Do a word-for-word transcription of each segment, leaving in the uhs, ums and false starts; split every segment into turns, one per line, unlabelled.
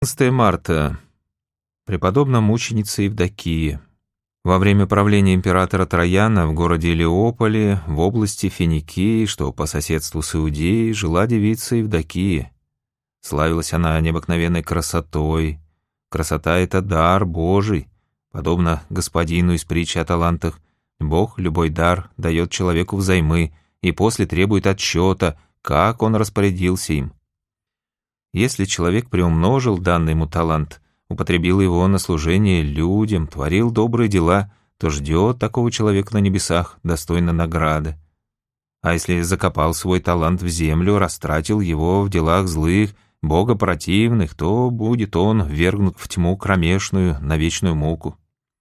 одиннадцатое марта. Преподобная мученица Евдокия. Во время правления императора Трояна в городе Илиополе, в области Финикии, что по соседству с Иудеей, жила девица Евдокия. Славилась она необыкновенной красотой. Красота — это дар Божий. Подобно господину из притчи о талантах, Бог любой дар дает человеку взаймы и после требует отчета, как он распорядился им. Если человек приумножил данный ему талант, употребил его на служение людям, творил добрые дела, то ждет такого человека на небесах достойно награды. А если закопал свой талант в землю, растратил его в делах злых, богопротивных, то будет он ввергнут в тьму кромешную, на вечную муку.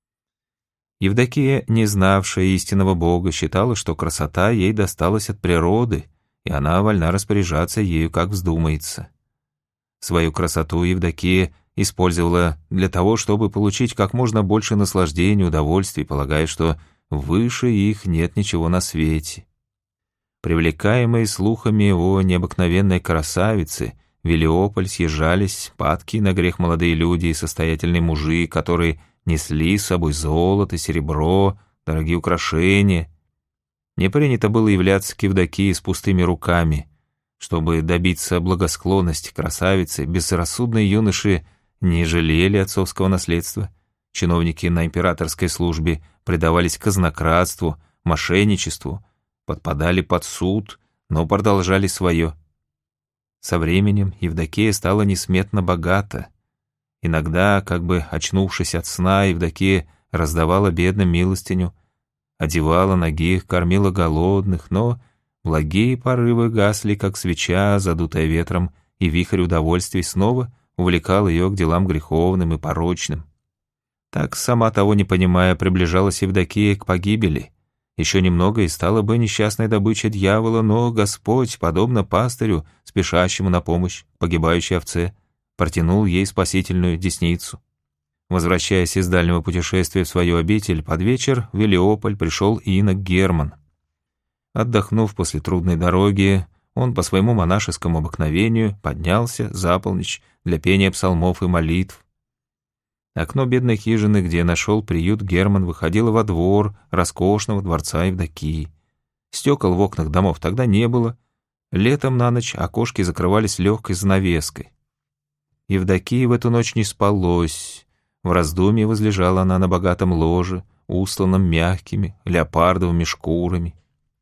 Евдокия, не знавшая истинного Бога, считала, что красота ей досталась от природы, и она вольна распоряжаться ею, как вздумается. Свою красоту Евдокия использовала для того, чтобы получить как можно больше наслаждений и удовольствий, полагая, что выше их нет ничего на свете. Привлекаемые слухами о необыкновенной красавице, в Илиополь съезжались падкие на грех молодые люди и состоятельные мужи, которые несли с собой золото, серебро, дорогие украшения. Не принято было являться к Евдокии с пустыми руками. Чтобы добиться благосклонности красавицы, безрассудные юноши не жалели отцовского наследства. Чиновники на императорской службе предавались казнократству, мошенничеству, подпадали под суд, но продолжали свое. Со временем Евдокия стала несметно богата. Иногда, как бы очнувшись от сна, Евдокия раздавала бедным милостиню, одевала нагих, кормила голодных, но благие порывы гасли, как свеча, задутая ветром, и вихрь удовольствий снова увлекал ее к делам греховным и порочным. Так, сама того не понимая, приближалась Евдокия к погибели. Еще немного и стала бы несчастной добычей дьявола, но Господь, подобно пастырю, спешащему на помощь погибающей овце, протянул ей спасительную десницу. Возвращаясь из дальнего путешествия в свою обитель, под вечер в Илиополь пришел инок Герман. Отдохнув после трудной дороги, он по своему монашескому обыкновению поднялся за полночь для пения псалмов и молитв. Окно бедной хижины, где нашел приют Герман, выходило во двор роскошного дворца Евдокии. Стекол в окнах домов тогда не было. Летом на ночь окошки закрывались легкой занавеской. Евдокии в эту ночь не спалось. В раздумье возлежала она на богатом ложе, устланном мягкими леопардовыми шкурами.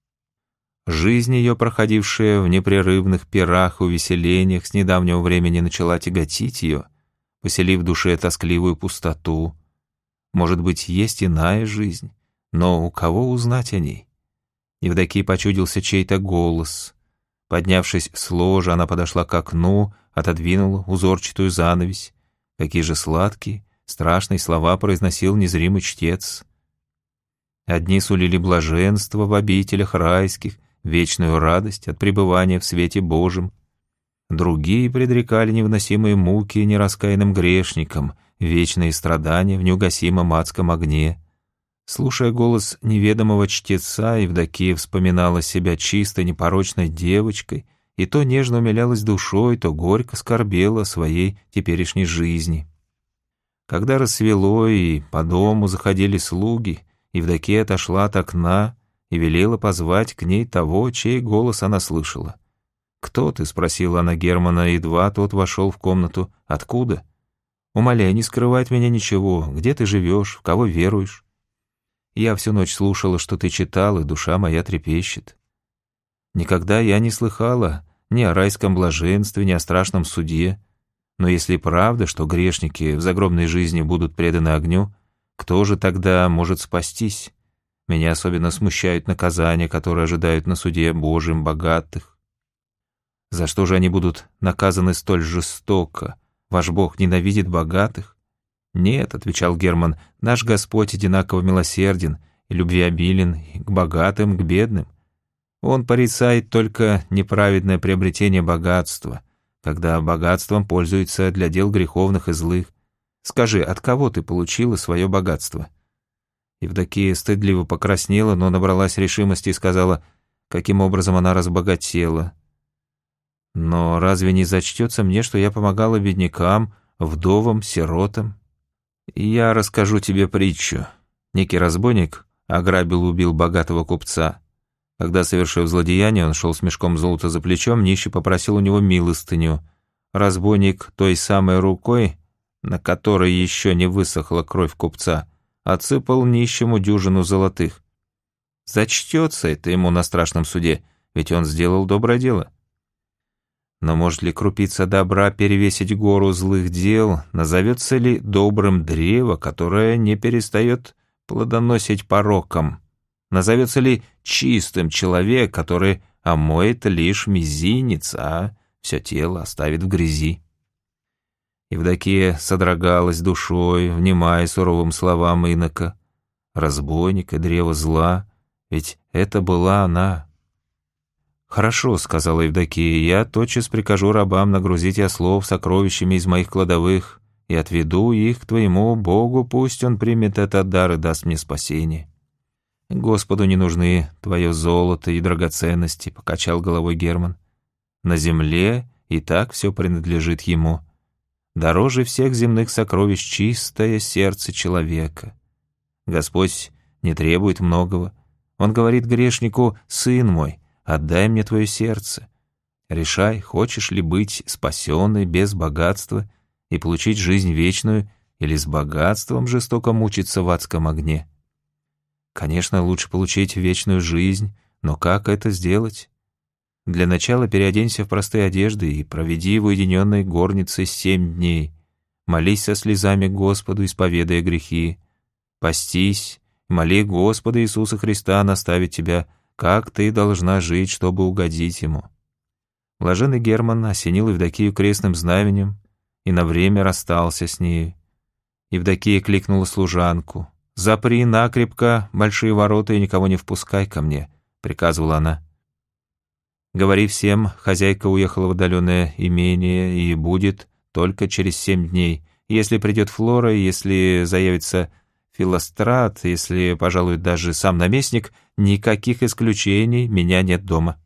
Жизнь ее, проходившая в непрерывных пирах и увеселениях, с недавнего времени начала тяготить ее, поселив в душе тоскливую пустоту. Может быть, есть иная жизнь, но у кого узнать о ней? Евдокии почудился чей-то голос. Поднявшись с ложа, она подошла к окну, отодвинула узорчатую занавесь. Какие же сладкие, страшные слова произносил незримый чтец. Одни сулили блаженство в обителях райских, вечную радость от пребывания в свете Божьем. Другие предрекали невыносимые муки нераскаянным грешникам, вечные страдания в неугасимом адском огне. Слушая голос неведомого чтеца, Евдокия вспоминала себя чистой, непорочной девочкой и то нежно умилялась душой, то горько скорбела о своей теперешней жизни. Когда рассвело и по дому заходили слуги, Евдокия отошла от окна и велела позвать к ней того, чей голос она слышала. «Кто ты?» — спросила она Германа, едва тот вошел в комнату. «Откуда?» «Умоляй, не скрывать меня ничего. Где ты живешь? В кого веруешь?» «Я всю ночь слушала, что ты читал, и душа моя трепещет. Никогда я не слыхала ни о райском блаженстве, ни о страшном суде. Но если правда, что грешники в загробной жизни будут преданы огню, кто же тогда может спастись? Меня особенно смущают наказания, которые ожидают на суде Божьем богатых. За что же они будут наказаны столь жестоко? Ваш Бог ненавидит богатых?» «Нет», — отвечал Герман, — «наш Господь одинаково милосерден и любвеобилен и к богатым, и к бедным. Он порицает только неправедное приобретение богатства, когда богатством пользуется для дел греховных и злых. Скажи, от кого ты получила свое богатство?» Евдокия стыдливо покраснела, но набралась решимости и сказала, каким образом она разбогатела. «Но разве не зачтется мне, что я помогала беднякам, вдовам, сиротам. Я расскажу тебе притчу. Некий разбойник ограбил и убил богатого купца. Когда, совершив злодеяние, он шел с мешком золота за плечом, нищий попросил у него милостыню. Разбойник той самой рукой, на которой еще не высохла кровь купца, отсыпал нищему дюжину золотых. Зачтется это ему на страшном суде, ведь он сделал доброе дело. Но может ли крупица добра перевесить гору злых дел? Назовется ли добрым древо, которое не перестает плодоносить пороком? Назовется ли чистым человек, который омоет лишь мизинец, а все тело оставит в грязи? Евдокия содрогалась душой, внимая суровым словам инока. Разбойник и древо зла, ведь это была она. «Хорошо», — сказала Евдокия, — «я тотчас прикажу рабам нагрузить ослов сокровищами из моих кладовых и отведу их к твоему Богу, пусть он примет этот дар и даст мне спасение». «Господу не нужны твое золото и драгоценности», — покачал головой Герман. «На земле и так все принадлежит ему. Дороже всех земных сокровищ чистое сердце человека. Господь не требует многого. Он говорит грешнику: «Сын мой, отдай мне твое сердце. Решай, хочешь ли быть спасенной без богатства и получить жизнь вечную, или с богатством жестоко мучиться в адском огне». Конечно, лучше получить вечную жизнь, но как это сделать? Для начала переоденься в простые одежды и проведи в уединенной горнице семь дней. Молись со слезами Господу, исповедуя грехи. Постись, моли Господа Иисуса Христа наставить тебя, как ты должна жить, чтобы угодить Ему. Блаженный Герман осенил Евдокию крестным знаменем и на время расстался с нею. Евдокия кликнула служанку. «Запри накрепко большие ворота и никого не впускай ко мне», — приказывала она. «Говори всем, хозяйка уехала в отдаленное имение и будет только через семь дней. Если придет Флора, если заявится Филострат, если пожалует даже сам наместник, никаких исключений, меня нет дома.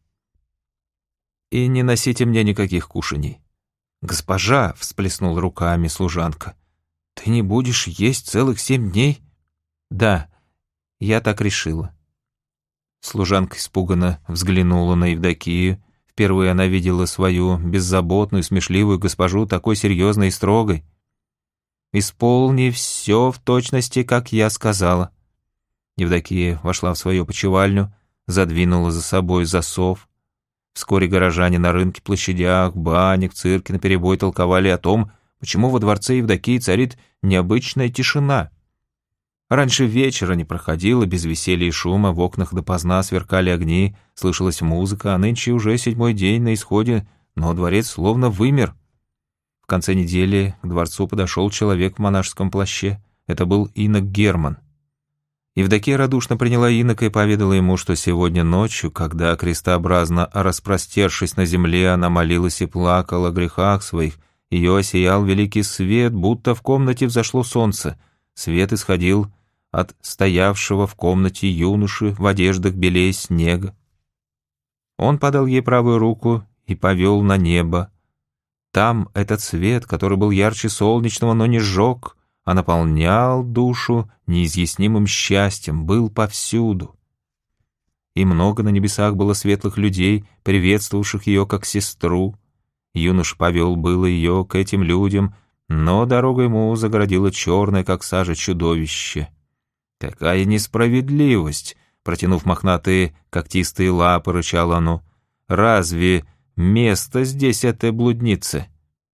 И не носите мне никаких кушаний». «Госпожа», — всплеснула руками служанка, — «ты не будешь есть целых семь дней?» «Да, я так решила». Служанка испуганно взглянула на Евдокию. Впервые она видела свою беззаботную, смешливую госпожу такой серьезной и строгой. «Исполни все в точности, как я сказала». Евдокия вошла в свою опочивальню, задвинула за собой засов. Вскоре горожане на рынке, площадях, банях, цирке наперебой толковали о том, почему во дворце Евдокии царит необычная тишина. Раньше вечера не проходило без веселья и шума, в окнах допоздна сверкали огни, слышалась музыка, а нынче уже седьмой день на исходе, но дворец словно вымер. В конце недели к дворцу подошел человек в монашеском плаще. Это был инок Герман. Евдокия радушно приняла инока и поведала ему, что сегодня ночью, когда, крестообразно распростершись на земле, она молилась и плакала о грехах своих, ее осиял великий свет, будто в комнате взошло солнце. Свет исходил от стоявшего в комнате юноши в одеждах белее снега. Он подал ей правую руку и повел на небо. Там этот свет, который был ярче солнечного, но не сжег, а наполнял душу неизъяснимым счастьем, был повсюду. И много на небесах было светлых людей, приветствовавших ее как сестру. Юноша повел было ее к этим людям, но дорогу ему загородило черное, как сажа, чудовище. «Какая несправедливость!» — протянув мохнатые когтистые лапы, рычало оно. «Разве место здесь этой блудницы?»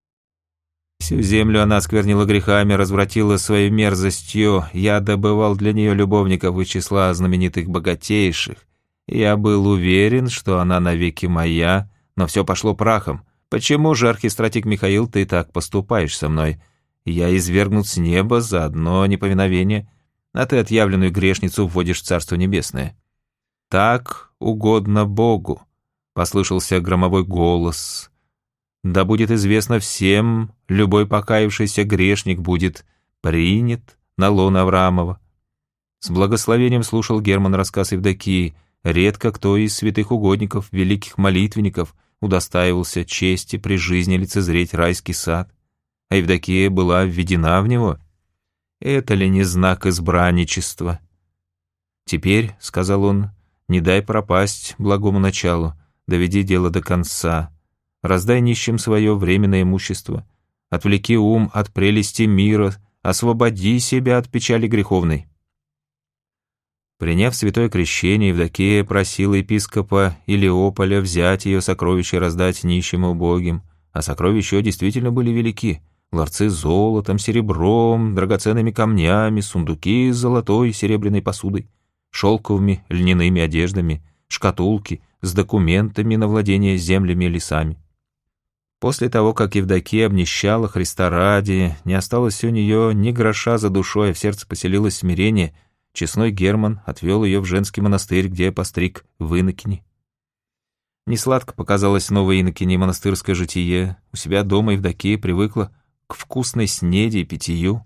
Всю землю она осквернила грехами, развратила своей мерзостью. Я добывал для нее любовников из числа знаменитых богатейших. Я был уверен, что она навеки моя, но все пошло прахом. Почему же, архистратик Михаил, ты так поступаешь со мной? Я извергнут с неба за одно неповиновение, а ты отъявленную грешницу вводишь в Царство Небесное. Так угодно Богу, — послышался громовой голос. Да будет известно всем, любой покаявшийся грешник будет принят на лоно Авраамова. С благословением слушал Герман рассказ Евдокии. Редко кто из святых угодников, великих молитвенников, удостаивался чести при жизни лицезреть райский сад. а Евдокия была введена в него. Это ли не знак избранничества? «Теперь, — сказал он, — не дай пропасть благому началу, доведи дело до конца, раздай нищим свое временное имущество, отвлеки ум от прелести мира, освободи себя от печали греховной». Приняв святое крещение, Евдокия просила епископа Илеополя взять ее сокровища и раздать нищим и убогим, а сокровища ее действительно были велики. Ларцы с золотом, серебром, драгоценными камнями, сундуки с золотой и серебряной посудой, шелковыми, льняными одеждами, шкатулки с документами на владение землями и лесами. После того, как Евдокия обнищала Христа ради, не осталось у нее ни гроша за душой, а в сердце поселилось смирение, честной Герман отвел ее в женский монастырь, где постриг в инокини. Несладко показалось новой инокини монастырское житие. У себя дома Евдокия привыкла к вкусной снеди и питью.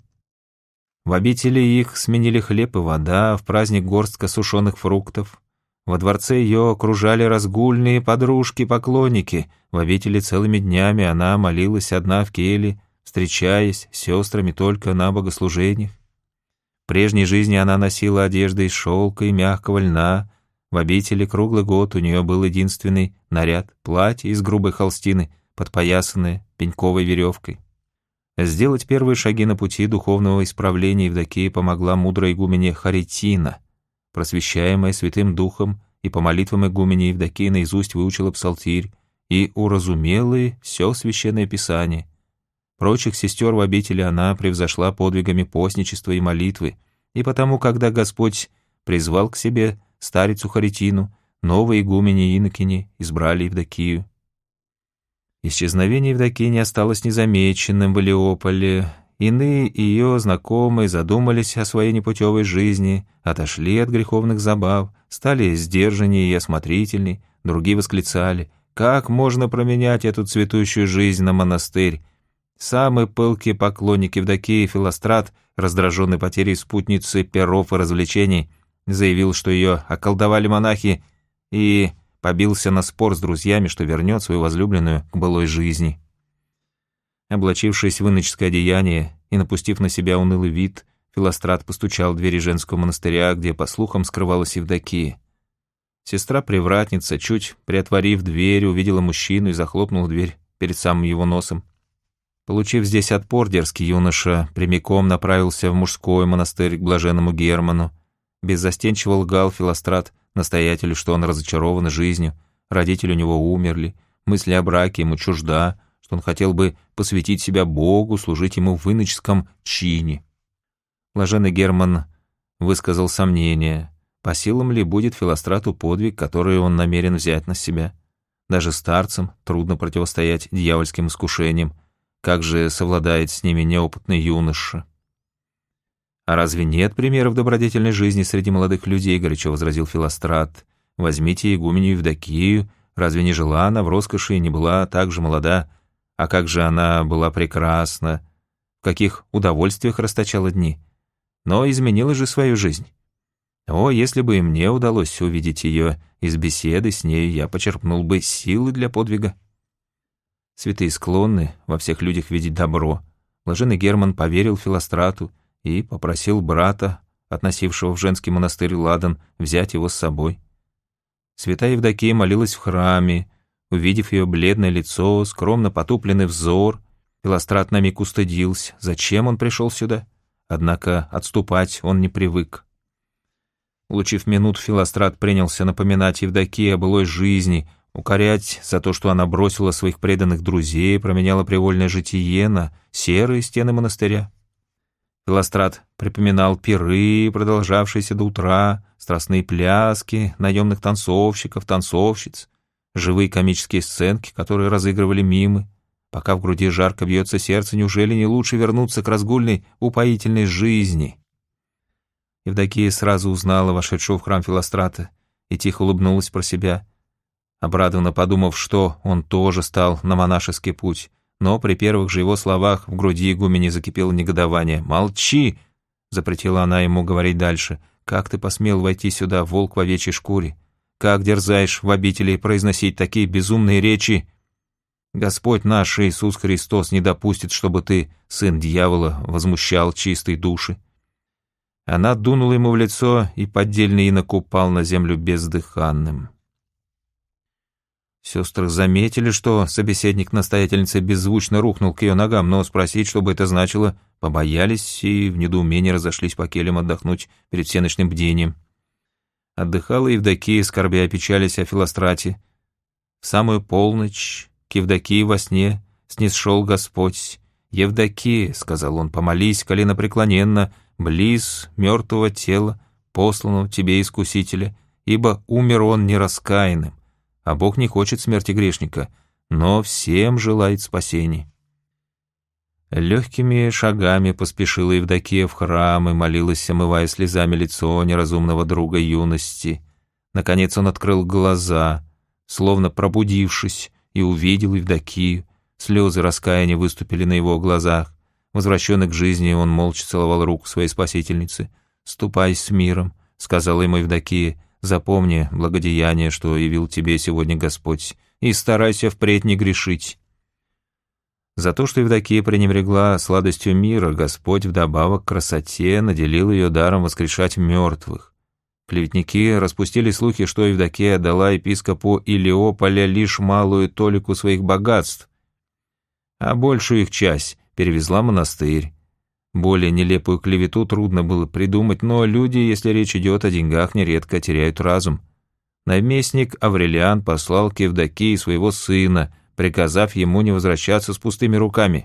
В обители их сменили хлеб и вода, в праздник горстка сушеных фруктов. Во дворце ее окружали разгульные подружки-поклонники. В обители целыми днями она молилась одна в келье, встречаясь с сестрами только на богослужениях. В прежней жизни она носила одежды из шелка и мягкого льна. В обители круглый год у нее был единственный наряд — платье из грубой холстины, подпоясанное пеньковой веревкой. Сделать первые шаги на пути духовного исправления Евдокии помогла мудрая игуменья Харитина. Просвещаемая Святым Духом и по молитвам игумени, Евдокия наизусть выучила псалтирь и уразумела все священное писание. Прочих сестер в обители она превзошла подвигами постничества и молитвы, и потому, когда Господь призвал к себе старицу Харитину, новые игумени и инокини избрали Евдокию. Исчезновение Евдокии не осталось незамеченным в Илеополе. Иные ее знакомые задумались о своей непутевой жизни, отошли от греховных забав, стали сдержаннее и осмотрительней, другие восклицали: «Как можно променять эту цветущую жизнь на монастырь?» Самый пылкий поклонник Евдокии Филострат, раздраженный потерей спутницы перов и развлечений, заявил, что ее околдовали монахи, и побился на спор с друзьями, что вернет свою возлюбленную к былой жизни. Облачившись в иноческое одеяние и напустив на себя унылый вид, Филострат постучал в двери женского монастыря, где, по слухам, скрывалась Евдокия. Сестра-привратница, чуть приотворив дверь, увидела мужчину и захлопнула дверь перед самым его носом. Получив здесь отпор, дерзкий юноша прямиком направился в мужской монастырь к блаженному Герману. Беззастенчиво лгал Филострат настоятелю, что он разочарован жизнью, родители у него умерли, мысли о браке ему чужда, что он хотел бы посвятить себя Богу, служить ему в иноческом чине. Блаженный Герман высказал сомнение, по силам ли будет Филострату подвиг, который он намерен взять на себя. Даже старцам трудно противостоять дьявольским искушениям, как же совладает с ними неопытный юноша? «А разве нет примеров добродетельной жизни среди молодых людей?» — горячо возразил Филострат. «Возьмите игуменью Евдокию, разве не жила она в роскоши и не была так же молода? А как же она была прекрасна, в каких удовольствиях расточала дни? Но изменила же свою жизнь. О, если бы и мне удалось увидеть ее, из беседы с нею я почерпнул бы силы для подвига». Святые склонны во всех людях видеть добро. Блаженный Герман поверил Филострату и попросил брата, относившего в женский монастырь Ладан, взять его с собой. Святая Евдокия молилась в храме. Увидев ее бледное лицо, скромно потупленный взор, Филострат на миг устыдился. Зачем он пришел сюда? Однако отступать он не привык. Улучив минуту, Филострат принялся напоминать Евдокии о былой жизни, укорять за то, что она бросила своих преданных друзей, променяла привольное житие на серые стены монастыря. Филострат припоминал пиры, продолжавшиеся до утра, страстные пляски, наемных танцовщиков, танцовщиц, живые комические сценки, которые разыгрывали мимы. Пока в груди жарко бьется сердце, неужели не лучше вернуться к разгульной, упоительной жизни? Евдокия сразу узнала вошедшего в храм Филострата и тихо улыбнулась про себя, обрадованно подумав, что он тоже стал на монашеский путь. Но при первых же его словах в груди игумени закипело негодование. «Молчи!» — запретила она ему говорить дальше. «Как ты посмел войти сюда, волк в овечьей шкуре? Как дерзаешь в обители произносить такие безумные речи?» Господь наш Иисус Христос не допустит, чтобы ты, сын дьявола, возмущал чистой души». Она дунула ему в лицо, и поддельный инок упал на землю бездыханным. Сестры заметили, что собеседник настоятельницы беззвучно рухнул к ее ногам, но спросить, что бы это значило, побоялись и в недоумении разошлись по келям отдохнуть перед всеночным бдением. Отдыхала Евдокия, скорбя, печались о Филострате. В самую полночь к Евдокии во сне снисшел Господь. «Евдокия», — сказал он, — «помолись коленопреклоненно, близ мертвого тела, посланного тебе Искусителя, ибо умер он нераскаянным, а Бог не хочет смерти грешника, но всем желает спасения». Легкими шагами поспешила Евдокия в храм и молилась, омывая слезами лицо неразумного друга юности. Наконец он открыл глаза, словно пробудившись, и увидел Евдокию. Слезы раскаяния выступили на его глазах. Возвращенный к жизни, он молча целовал руку своей спасительницы. «Ступай с миром», — сказала ему Евдокия, — «запомни благодеяние, что явил тебе сегодня Господь, и старайся впредь не грешить». За то, что Евдокия пренебрегла сладостью мира, Господь вдобавок к красоте наделил ее даром воскрешать мертвых. Клеветники распустили слухи, что Евдокия дала епископу Илиополя лишь малую толику своих богатств, а большую их часть перевезла в монастырь. Более нелепую клевету трудно было придумать, но люди, если речь идет о деньгах, нередко теряют разум. Наместник Аврелиан послал к Евдокии своего сына, приказав ему не возвращаться с пустыми руками.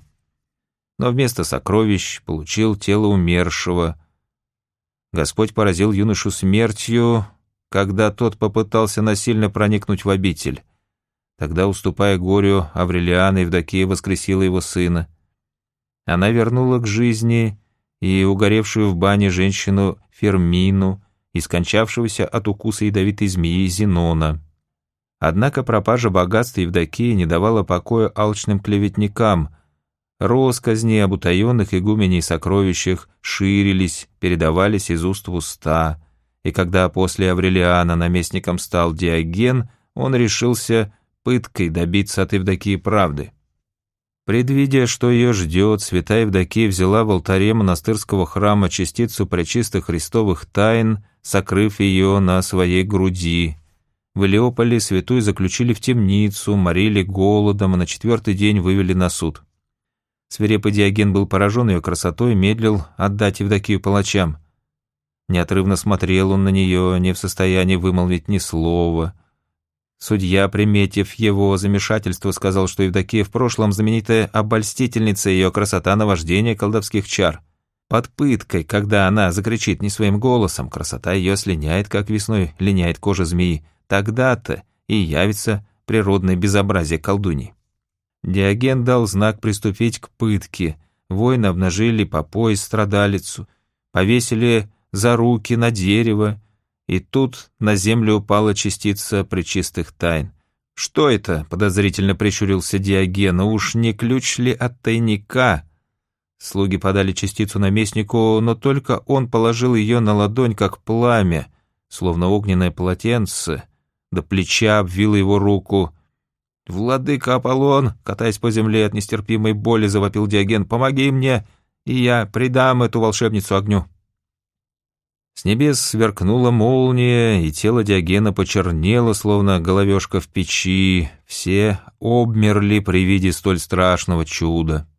Но вместо сокровищ получил тело умершего. Господь поразил юношу смертью, когда тот попытался насильно проникнуть в обитель. Тогда, уступая горю Аврелиана, Евдокия воскресила его сына. Она вернула к жизни и угоревшую в бане женщину Фермину и скончавшегося от укуса ядовитой змеи Зенона. Однако пропажа богатства Евдокии не давала покоя алчным клеветникам. Россказни об утаенных игуменей сокровищах ширились, передавались из уст в уста, и когда после Аврелиана наместником стал Диоген, он решился пыткой добиться от Евдокии правды. Предвидя, что ее ждет, святая Евдокия взяла в алтаре монастырского храма частицу пречистых христовых тайн, сокрыв ее на своей груди. В Илиополе святую заключили в темницу, морили голодом, а на четвертый день вывели на суд. Свирепый Диоген был поражен ее красотой и медлил отдать Евдокию палачам. Неотрывно смотрел он на нее, не в состоянии вымолвить ни слова. Судья, приметив его замешательство, сказал, что Евдокия в прошлом знаменитая обольстительница, ее красота — наваждение колдовских чар. Под пыткой, когда она закричит не своим голосом, красота ее слиняет, как весной линяет кожа змеи, тогда-то и явится природное безобразие колдуньи. Диоген дал знак приступить к пытке. Воины обнажили по пояс страдалицу, повесили за руки на дерево, и тут на землю упала частица пречистых тайн. «Что это?» — подозрительно прищурился Диоген. «Уж не ключ ли от тайника?» Слуги подали частицу наместнику, но только он положил ее на ладонь, как пламя, словно огненное полотенце, до плеча обвил его руку. «Владыка Аполлон!» — катаясь по земле от нестерпимой боли, завопил Диоген. «Помоги мне, и я предам эту волшебницу огню!» С небес сверкнула молния, и тело Диогена почернело, словно головешка в печи. Все обмерли при виде столь страшного чуда.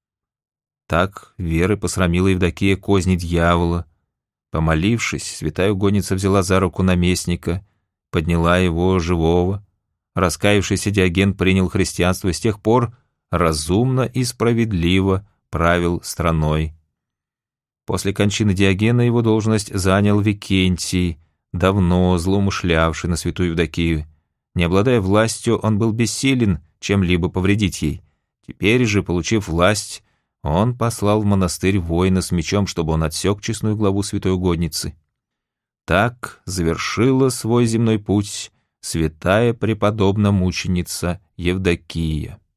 Так верой посрамила Евдокия козни дьявола. Помолившись, святая угодница взяла за руку наместника, подняла его живого. Раскаявшийся Диоген принял христианство и с тех пор разумно и справедливо правил страной. После кончины Диогена его должность занял Викентий, давно злоумышлявший на святую Евдокию. Не обладая властью, он был бессилен чем-либо повредить ей. Теперь же, получив власть, он послал в монастырь воина с мечом, чтобы он отсек честную главу святой угодницы. Так завершила свой земной путь святая преподобная мученица Евдокия.